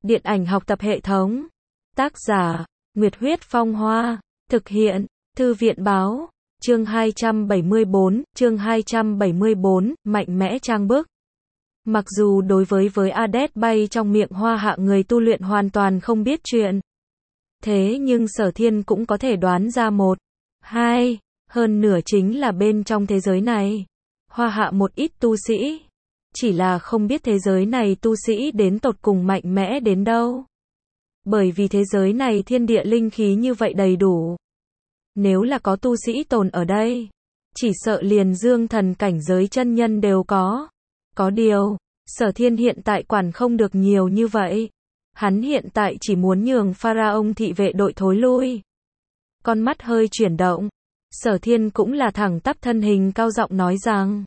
Điện ảnh học tập hệ thống. Tác giả, Nguyệt Huyết Phong Hoa. Thực hiện, Thư viện Báo. Chương 274, mạnh mẽ trang bức. Mặc dù đối với Ades bay trong miệng Hoa Hạ người tu luyện hoàn toàn không biết chuyện. Thế nhưng Sở Thiên cũng có thể đoán ra một, hai, hơn nửa chính là bên trong thế giới này. Hoa Hạ một ít tu sĩ. Chỉ là không biết thế giới này tu sĩ đến tột cùng mạnh mẽ đến đâu. Bởi vì thế giới này thiên địa linh khí như vậy đầy đủ. Nếu là có tu sĩ tồn ở đây, chỉ sợ liền dương thần cảnh giới chân nhân đều có. Có điều, Sở Thiên hiện tại quản không được nhiều như vậy. Hắn hiện tại chỉ muốn nhường Pharaon thị vệ đội thối lui. Con mắt hơi chuyển động. Sở Thiên cũng là thẳng tắp thân hình cao giọng nói rằng.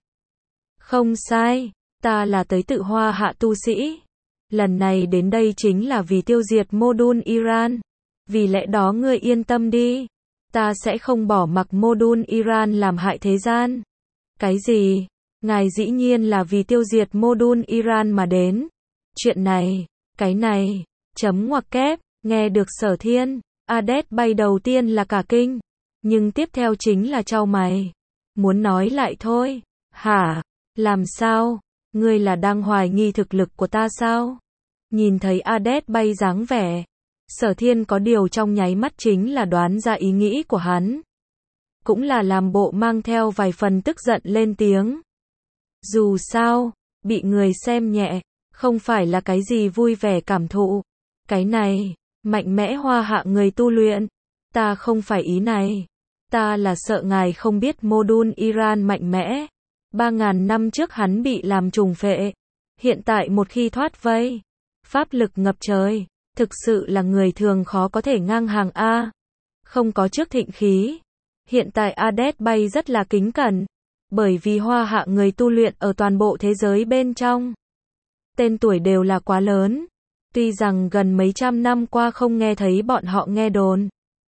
Không sai, ta là tới tự Hoa Hạ tu sĩ. Lần này đến đây chính là vì tiêu diệt Modun Iran. Vì lẽ đó ngươi yên tâm đi. Ta sẽ không bỏ mặc Modun Iran làm hại thế gian. Cái gì? Ngài dĩ nhiên là vì tiêu diệt Modun Iran mà đến. Chuyện này, cái này, chấm ngoặc kép, nghe được Sở Thiên, Ades bay đầu tiên là cả kinh. Nhưng tiếp theo chính là chau mày. Muốn nói lại thôi. Hả? Làm sao? Ngươi là đang hoài nghi thực lực của ta sao? Nhìn thấy Ades bay dáng vẻ. Sở Thiên có điều trong nháy mắt chính là đoán ra ý nghĩ của hắn. Cũng là làm bộ mang theo vài phần tức giận lên tiếng. Dù sao, bị người xem nhẹ, không phải là cái gì vui vẻ cảm thụ. Cái này, mạnh mẽ Hoa Hạ người tu luyện. Ta không phải ý này. Ta là sợ ngài không biết Modun Iran mạnh mẽ. 3.000 năm trước hắn bị làm trùng phệ. Hiện tại một khi thoát vây, pháp lực ngập trời. Thực sự là người thường khó có thể ngang hàng A. Không có trước thịnh khí. Hiện tại Ades bay rất là kính cẩn. Bởi vì Hoa Hạ người tu luyện ở toàn bộ thế giới bên trong. Tên tuổi đều là quá lớn. Tuy rằng gần mấy trăm năm qua không nghe thấy bọn họ nghe đồn.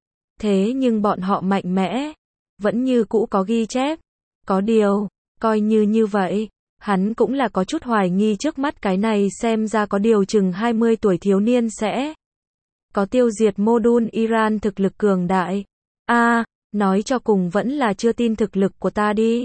Thế nhưng bọn họ mạnh mẽ. Vẫn như cũ có ghi chép. Có điều, coi như vậy. Hắn cũng là có chút hoài nghi trước mắt cái này xem ra có điều chừng 20 tuổi thiếu niên sẽ có tiêu diệt Modun Iran thực lực cường đại. Nói cho cùng vẫn là chưa tin thực lực của ta đi.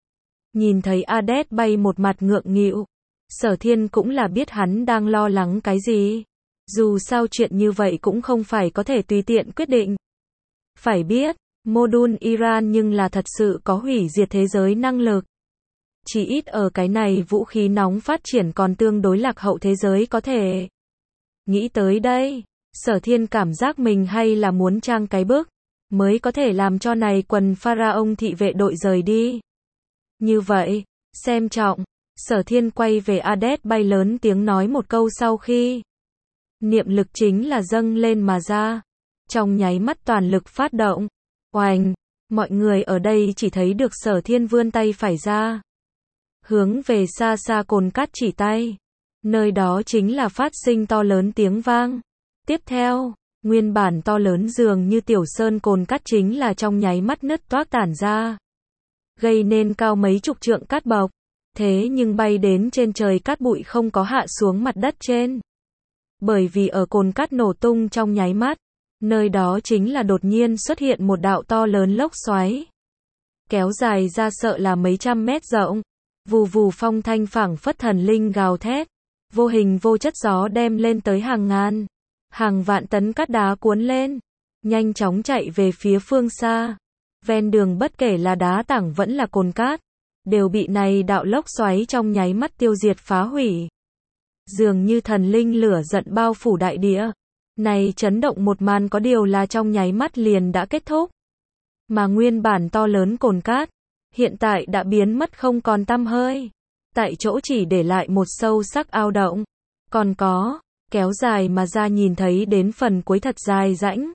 Nhìn thấy Ades bay một mặt ngượng nghịu. Sở Thiên cũng là biết hắn đang lo lắng cái gì. Dù sao chuyện như vậy cũng không phải có thể tùy tiện quyết định. Phải biết, Modun Iran nhưng là thật sự có hủy diệt thế giới năng lực. Chỉ ít ở cái này vũ khí nóng phát triển còn tương đối lạc hậu thế giới có thể. Nghĩ tới đây, Sở Thiên cảm giác mình hay là muốn trang cái bước, mới có thể làm cho này quần Pharaon thị vệ đội rời đi. Như vậy, xem trọng, Sở Thiên quay về Ades bay lớn tiếng nói một câu sau khi. Niệm lực chính là dâng lên mà ra. Trong nháy mắt toàn lực phát động. Oành, mọi người ở đây chỉ thấy được Sở Thiên vươn tay phải ra. Hướng về xa xa cồn cát chỉ tay. Nơi đó chính là phát sinh to lớn tiếng vang. Tiếp theo, nguyên bản to lớn dường như tiểu sơn cồn cát chính là trong nháy mắt nứt toác tản ra. Gây nên cao mấy chục trượng cát bọc. Thế nhưng bay đến trên trời cát bụi không có hạ xuống mặt đất trên. Bởi vì ở cồn cát nổ tung trong nháy mắt. Nơi đó chính là đột nhiên xuất hiện một đạo to lớn lốc xoáy. Kéo dài ra sợ là mấy trăm mét rộng. Vù vù phong thanh phảng phất thần linh gào thét. Vô hình vô chất gió đem lên tới hàng ngàn. Hàng vạn tấn cát đá cuốn lên. Nhanh chóng chạy về phía phương xa. Ven đường bất kể là đá tảng vẫn là cồn cát. Đều bị này đạo lốc xoáy trong nháy mắt tiêu diệt phá hủy. Dường như thần linh lửa giận bao phủ đại địa. Này chấn động một màn có điều là trong nháy mắt liền đã kết thúc. Mà nguyên bản to lớn cồn cát. Hiện tại đã biến mất không còn tăm hơi. Tại chỗ chỉ để lại một sâu sắc ao động. Còn có, kéo dài mà ra nhìn thấy đến phần cuối thật dài rãnh.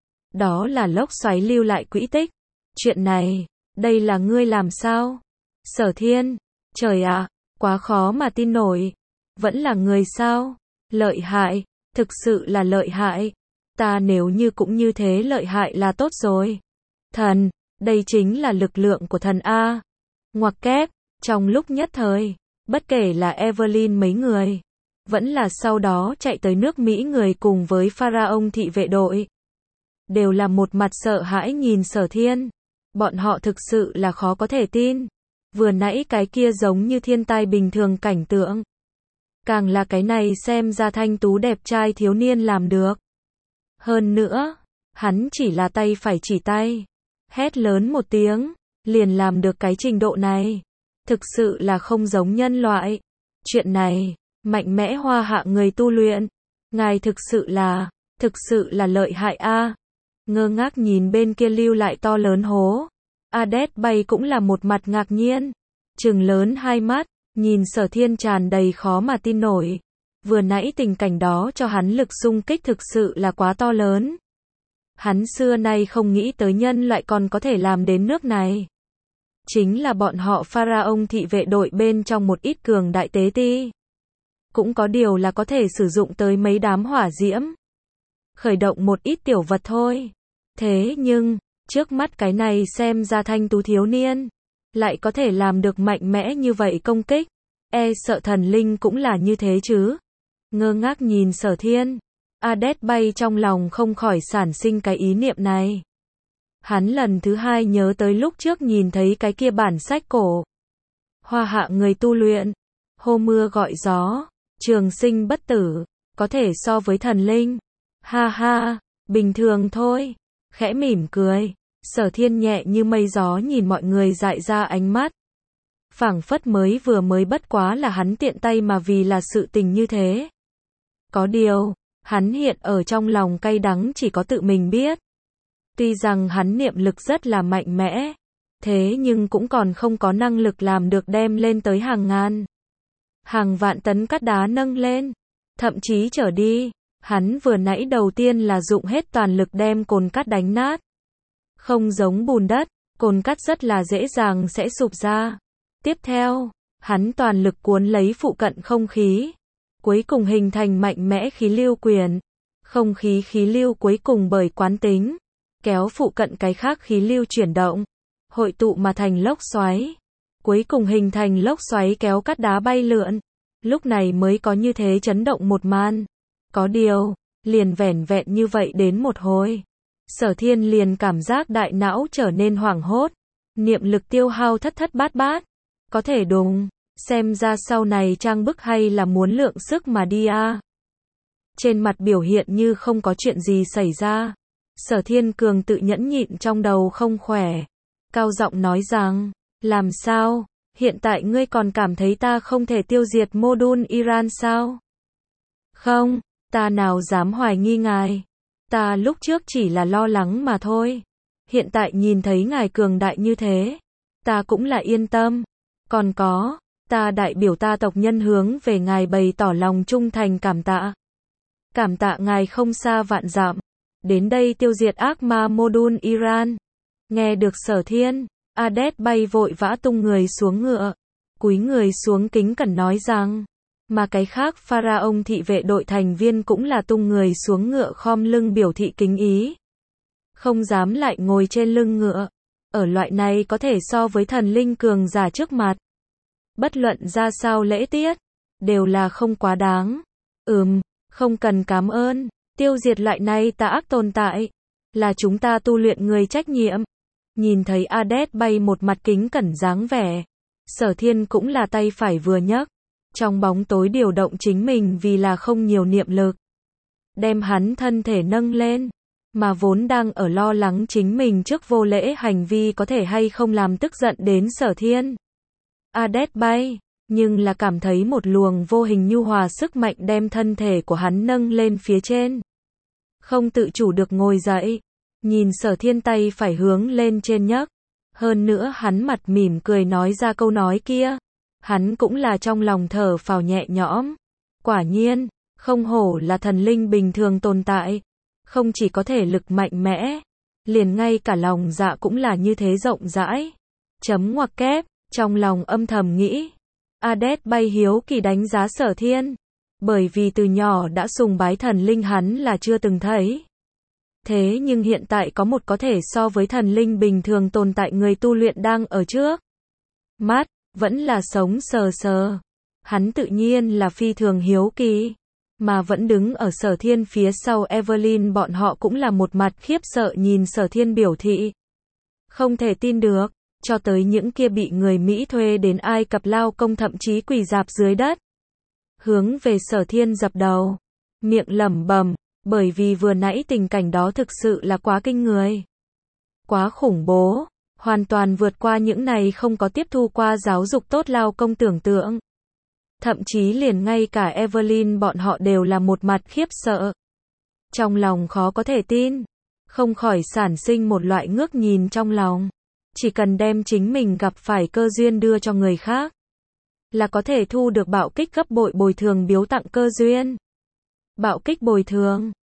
Đó là lốc xoáy lưu lại quỹ tích. Chuyện này, đây là ngươi làm sao? Sở Thiên, trời ạ, quá khó mà tin nổi. Vẫn là người sao? Lợi hại, thực sự là lợi hại. Ta nếu như cũng như thế lợi hại là tốt rồi. Thần. Đây chính là lực lượng của thần A. Ngoặc kép, trong lúc nhất thời, bất kể là Evelyn mấy người, vẫn là sau đó chạy tới nước Mỹ người cùng với Pharaoh thị vệ đội. Đều là một mặt sợ hãi nhìn Sở Thiên. Bọn họ thực sự là khó có thể tin. Vừa nãy cái kia giống như thiên tai bình thường cảnh tượng. Càng là cái này xem ra thanh tú đẹp trai thiếu niên làm được. Hơn nữa, hắn chỉ là tay phải chỉ tay. Hét lớn một tiếng, liền làm được cái trình độ này. Thực sự là không giống nhân loại. Chuyện này, mạnh mẽ hoa hạ người tu luyện. Ngài thực sự là lợi hại a. Ngơ ngác nhìn bên kia lưu lại to lớn hố. Ades bay cũng là một mặt ngạc nhiên. Trừng lớn hai mắt, nhìn Sở Thiên tràn đầy khó mà tin nổi. Vừa nãy tình cảnh đó cho hắn lực xung kích thực sự là quá to lớn. Hắn xưa nay không nghĩ tới nhân loại còn có thể làm đến nước này. Chính là bọn họ Pharaoh thị vệ đội bên trong một ít cường đại tế ti. Cũng có điều là có thể sử dụng tới mấy đám hỏa diễm. Khởi động một ít tiểu vật thôi. Thế nhưng, trước mắt cái này xem ra thanh tú thiếu niên. Lại có thể làm được mạnh mẽ như vậy công kích. E sợ thần linh cũng là như thế chứ. Ngơ ngác nhìn Sở Thiên. Ades bay trong lòng không khỏi sản sinh cái ý niệm này. Hắn lần thứ hai nhớ tới lúc trước nhìn thấy cái kia bản sách cổ. Hoa hạ người tu luyện. Hô mưa gọi gió. Trường sinh bất tử. Có thể so với thần linh. Ha ha, bình thường thôi. Khẽ mỉm cười. Sở Thiên nhẹ như mây gió nhìn mọi người dại ra ánh mắt. Phảng phất mới bất quá là hắn tiện tay mà vì là sự tình như thế. Có điều, hắn hiện ở trong lòng cay đắng chỉ có tự mình biết. Tuy rằng hắn niệm lực rất là mạnh mẽ, thế nhưng cũng còn không có năng lực làm được đem lên tới hàng ngàn, hàng vạn tấn cát đá nâng lên, thậm chí trở đi. Hắn vừa nãy đầu tiên là dụng hết toàn lực đem cồn cát đánh nát. Không giống bùn đất, cồn cát rất là dễ dàng sẽ sụp ra. Tiếp theo, hắn toàn lực cuốn lấy phụ cận không khí. Cuối cùng hình thành mạnh mẽ khí lưu quyền. Không khí khí lưu cuối cùng bởi quán tính. Kéo phụ cận cái khác khí lưu chuyển động. Hội tụ mà thành lốc xoáy. Cuối cùng hình thành lốc xoáy kéo cát đá bay lượn. Lúc này mới có như thế chấn động một màn. Có điều, liền vẻn vẹn như vậy đến một hồi. Sở Thiên liền cảm giác đại não trở nên hoảng hốt. Niệm lực tiêu hao thất thất bát bát. Có thể đùng, xem ra sau này trang bức hay là muốn lượng sức mà đi a. Trên mặt biểu hiện như không có chuyện gì xảy ra. Sở Thiên Cường tự nhẫn nhịn trong đầu không khỏe. Cao giọng nói rằng, làm sao, hiện tại ngươi còn cảm thấy ta không thể tiêu diệt mô-đun Iran sao? Không, ta nào dám hoài nghi ngài. Ta lúc trước chỉ là lo lắng mà thôi. Hiện tại nhìn thấy ngài cường đại như thế, ta cũng là yên tâm. Còn có, ta đại biểu ta tộc nhân hướng về ngài bày tỏ lòng trung thành cảm tạ. Cảm tạ ngài không xa vạn dặm. Đến đây tiêu diệt ác ma mô-đun Iran. Nghe được Sở Thiên, Ades bay vội vã tung người xuống ngựa. Cúi người xuống kính cẩn nói rằng. Mà cái khác Pharaoh thị vệ đội thành viên cũng là tung người xuống ngựa khom lưng biểu thị kính ý. Không dám lại ngồi trên lưng ngựa. Ở loại này có thể so với thần linh cường giả trước mặt. Bất luận ra sao lễ tiết, đều là không quá đáng. Không cần cảm ơn, tiêu diệt loại này tà ác tồn tại. Là chúng ta tu luyện người trách nhiệm. Nhìn thấy Ades bay một mặt kính cẩn dáng vẻ. Sở Thiên cũng là tay phải vừa nhấc. Trong bóng tối điều động chính mình vì là không nhiều niệm lực. Đem hắn thân thể nâng lên. Mà vốn đang ở lo lắng chính mình trước vô lễ hành vi có thể hay không làm tức giận đến Sở Thiên. Ades bay, nhưng là cảm thấy một luồng vô hình nhu hòa sức mạnh đem thân thể của hắn nâng lên phía trên. Không tự chủ được ngồi dậy, nhìn Sở Thiên tay phải hướng lên trên nhấc. Hơn nữa hắn mặt mỉm cười nói ra câu nói kia. Hắn cũng là trong lòng thở phào nhẹ nhõm. Quả nhiên, không hổ là thần linh bình thường tồn tại. Không chỉ có thể lực mạnh mẽ, liền ngay cả lòng dạ cũng là như thế rộng rãi. Chấm ngoặc kép, trong lòng âm thầm nghĩ. Ades bay hiếu kỳ đánh giá Sở Thiên. Bởi vì từ nhỏ đã sùng bái thần linh hắn là chưa từng thấy. Thế nhưng hiện tại có một có thể so với thần linh bình thường tồn tại người tu luyện đang ở trước mắt, vẫn là sống sờ sờ. Hắn tự nhiên là phi thường hiếu kỳ. Mà vẫn đứng ở Sở Thiên phía sau Evelyn bọn họ cũng là một mặt khiếp sợ nhìn Sở Thiên biểu thị. Không thể tin được, cho tới những kia bị người Mỹ thuê đến Ai Cập lao công thậm chí quỳ rạp dưới đất. Hướng về Sở Thiên dập đầu, miệng lẩm bẩm, bởi vì vừa nãy tình cảnh đó thực sự là quá kinh người. Quá khủng bố, hoàn toàn vượt qua những này không có tiếp thu qua giáo dục tốt lao công tưởng tượng. Thậm chí liền ngay cả Evelyn bọn họ đều là một mặt khiếp sợ. Trong lòng khó có thể tin, không khỏi sản sinh một loại ngước nhìn trong lòng. Chỉ cần đem chính mình gặp phải cơ duyên đưa cho người khác, là có thể thu được bạo kích gấp bội bồi thường biếu tặng cơ duyên. Bạo kích bồi thường,